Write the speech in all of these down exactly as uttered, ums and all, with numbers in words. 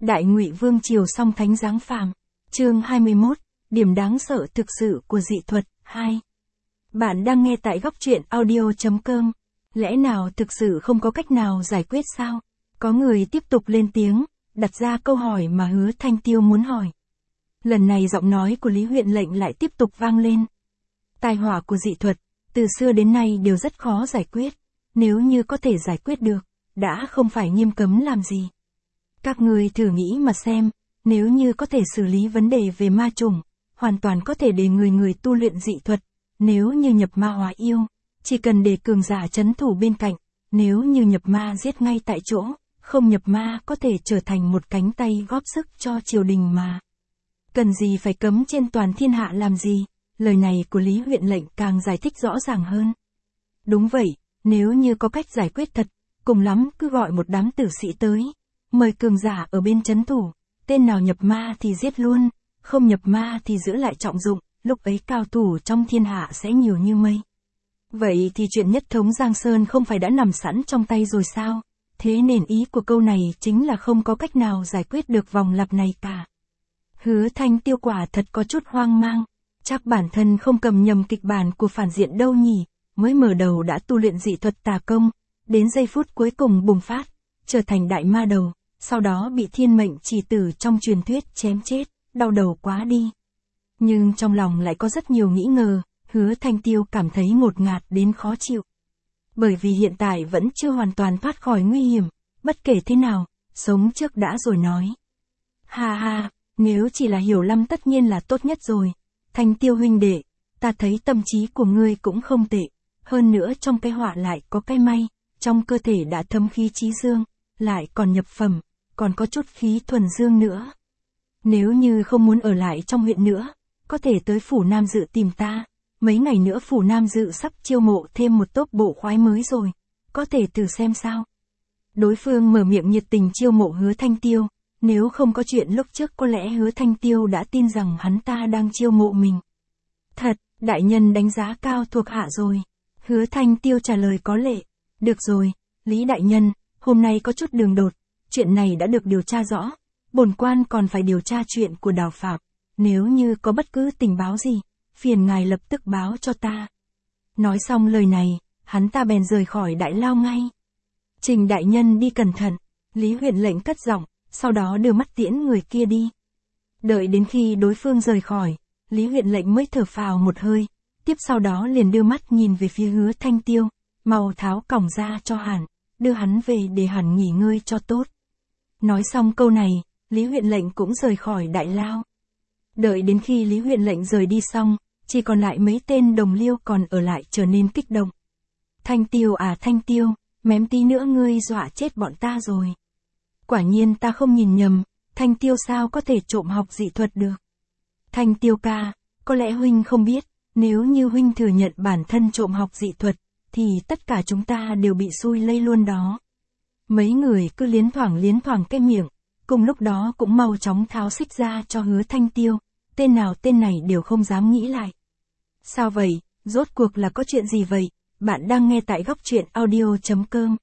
Đại Ngụy Vương triều song thánh giáng phàm. Chương hai mươi mốt, điểm đáng sợ thực sự của dị thuật, hai. Bạn đang nghe tại góc truyện audio chấm com. Lẽ nào thực sự không có cách nào giải quyết sao? Có người tiếp tục lên tiếng, đặt ra câu hỏi mà Hứa Thanh Tiêu muốn hỏi. Lần này giọng nói của Lý Huyện Lệnh lại tiếp tục vang lên. Tai họa của dị thuật, từ xưa đến nay đều rất khó giải quyết. Nếu như có thể giải quyết được, đã không phải nghiêm cấm làm gì. Các người thử nghĩ mà xem, nếu như có thể xử lý vấn đề về ma trùng, hoàn toàn có thể để người người tu luyện dị thuật. Nếu như nhập ma hóa yêu, chỉ cần để cường giả trấn thủ bên cạnh, nếu như nhập ma giết ngay tại chỗ, không nhập ma có thể trở thành một cánh tay góp sức cho triều đình mà. Cần gì phải cấm trên toàn thiên hạ làm gì? Lời này của Lý Huyện Lệnh càng giải thích rõ ràng hơn. Đúng vậy, nếu như có cách giải quyết thật, cùng lắm cứ gọi một đám tử sĩ tới, mời cường giả ở bên trấn thủ, tên nào nhập ma thì giết luôn, không nhập ma thì giữ lại trọng dụng, lúc ấy cao thủ trong thiên hạ sẽ nhiều như mây. Vậy thì chuyện nhất thống Giang Sơn không phải đã nằm sẵn trong tay rồi sao? Thế nên ý của câu này chính là không có cách nào giải quyết được vòng lặp này cả. Hứa Thanh Tiêu quả thật có chút hoang mang, chắc bản thân không cầm nhầm kịch bản của phản diện đâu nhỉ, mới mở đầu đã tu luyện dị thuật tà công, đến giây phút cuối cùng bùng phát, trở thành đại ma đầu, sau đó bị thiên mệnh chỉ tử trong truyền thuyết chém chết, đau đầu quá đi. Nhưng trong lòng lại có rất nhiều nghĩ ngờ, Hứa Thanh Tiêu cảm thấy ngột ngạt đến khó chịu. Bởi vì hiện tại vẫn chưa hoàn toàn thoát khỏi nguy hiểm, bất kể thế nào, sống trước đã rồi nói. Ha ha, nếu chỉ là hiểu lầm tất nhiên là tốt nhất rồi. Thanh Tiêu huynh đệ, ta thấy tâm trí của ngươi cũng không tệ, hơn nữa trong cái họa lại có cái may, trong cơ thể đã thấm khí trí dương, lại còn nhập phẩm, còn có chút khí thuần dương nữa. Nếu như không muốn ở lại trong huyện nữa, có thể tới Phủ Nam Dự tìm ta, mấy ngày nữa Phủ Nam Dự sắp chiêu mộ thêm một tốp bộ khoái mới rồi, có thể thử xem sao. Đối phương mở miệng nhiệt tình chiêu mộ Hứa Thanh Tiêu, nếu không có chuyện lúc trước có lẽ Hứa Thanh Tiêu đã tin rằng hắn ta đang chiêu mộ mình. Thật, đại nhân đánh giá cao thuộc hạ rồi. Hứa Thanh Tiêu trả lời có lệ. Được rồi, Lý đại nhân, hôm nay có chút đường đột, chuyện này đã được điều tra rõ, bổn quan còn phải điều tra chuyện của Đào Phạm, nếu như có bất cứ tình báo gì, phiền ngài lập tức báo cho ta. Nói xong lời này, hắn ta bèn rời khỏi đại lao ngay. Trình đại nhân đi cẩn thận, Lý Huyện Lệnh cất giọng, sau đó đưa mắt tiễn người kia đi. Đợi đến khi đối phương rời khỏi, Lý Huyện Lệnh mới thở phào một hơi, tiếp sau đó liền đưa mắt nhìn về phía Hứa Thanh Tiêu, mau tháo còng ra cho Hàn, đưa hắn về để Hàn nghỉ ngơi cho tốt. Nói xong câu này, Lý Huyện Lệnh cũng rời khỏi đại lao. Đợi đến khi Lý Huyện Lệnh rời đi xong, chỉ còn lại mấy tên đồng liêu còn ở lại trở nên kích động. Thanh Tiêu à Thanh Tiêu, mém tí nữa ngươi dọa chết bọn ta rồi. Quả nhiên ta không nhìn nhầm, Thanh Tiêu sao có thể trộm học dị thuật được. Thanh Tiêu ca, có lẽ huynh không biết, nếu như huynh thừa nhận bản thân trộm học dị thuật, thì tất cả chúng ta đều bị xui lây luôn đó. Mấy người cứ liến thoảng liến thoảng cái miệng, cùng lúc đó cũng mau chóng tháo xích ra cho Hứa Thanh Tiêu, tên nào tên này đều không dám nghĩ lại. Sao vậy, rốt cuộc là có chuyện gì vậy? Bạn đang nghe tại góc truyện audio chấm com.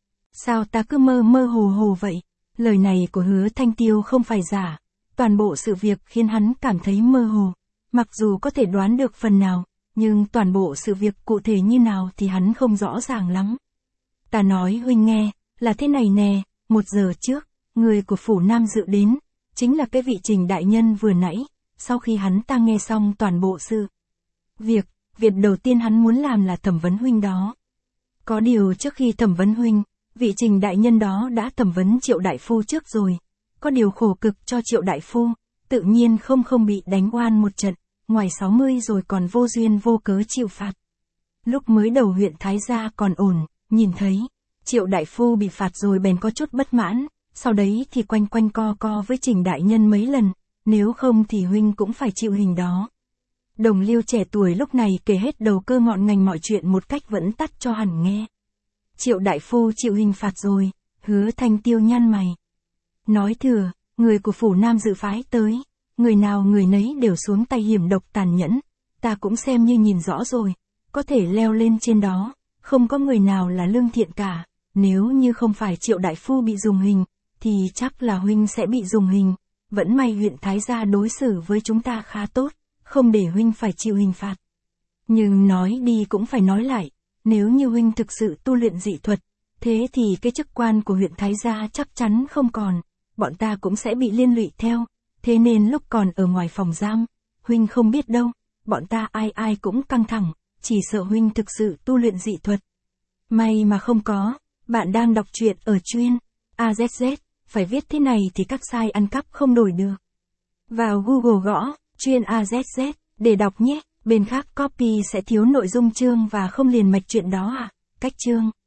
Sao ta cứ mơ mơ hồ hồ vậy? Lời này của Hứa Thanh Tiêu không phải giả, toàn bộ sự việc khiến hắn cảm thấy mơ hồ, mặc dù có thể đoán được phần nào, nhưng toàn bộ sự việc cụ thể như nào thì hắn không rõ ràng lắm. Ta nói huynh nghe, là thế này nè, một giờ trước, người của Phủ Nam Dự đến, chính là cái vị Trình đại nhân vừa nãy, sau khi hắn ta nghe xong toàn bộ sự việc, việc đầu tiên hắn muốn làm là thẩm vấn huynh đó. Có điều trước khi thẩm vấn huynh, vị Trình đại nhân đó đã thẩm vấn Triệu đại phu trước rồi, có điều khổ cực cho Triệu đại phu, tự nhiên không không bị đánh oan một trận, ngoài sáu mươi rồi còn vô duyên vô cớ chịu phạt. Lúc mới đầu huyện Thái Gia còn ổn, nhìn thấy Triệu đại phu bị phạt rồi bèn có chút bất mãn, sau đấy thì quanh quanh co co với Trình đại nhân mấy lần, nếu không thì huynh cũng phải chịu hình đó. Đồng liêu trẻ tuổi lúc này kể hết đầu cơ ngọn ngành mọi chuyện một cách vẫn tắt cho hẳn nghe. Triệu đại phu chịu hình phạt rồi, Hứa Thanh Tiêu nhăn mày. Nói thừa, người của Phủ Nam Dự phái tới, người nào người nấy đều xuống tay hiểm độc tàn nhẫn, ta cũng xem như nhìn rõ rồi, có thể leo lên trên đó, không có người nào là lương thiện cả, nếu như không phải Triệu đại phu bị dùng hình, thì chắc là huynh sẽ bị dùng hình. Vẫn may huyện Thái Gia đối xử với chúng ta khá tốt, không để huynh phải chịu hình phạt. Nhưng nói đi cũng phải nói lại, nếu như huynh thực sự tu luyện dị thuật, thế thì cái chức quan của huyện Thái Gia chắc chắn không còn, bọn ta cũng sẽ bị liên lụy theo, thế nên lúc còn ở ngoài phòng giam, huynh không biết đâu, bọn ta ai ai cũng căng thẳng, chỉ sợ huynh thực sự tu luyện dị thuật. May mà không có, bạn đang đọc truyện ở chuyên a zét zét, phải viết thế này thì các site ăn cắp không đổi được. Vào Google gõ, chuyên a zét zét, để đọc nhé, bên khác copy sẽ thiếu nội dung chương và không liền mạch chuyện đó à, cách chương.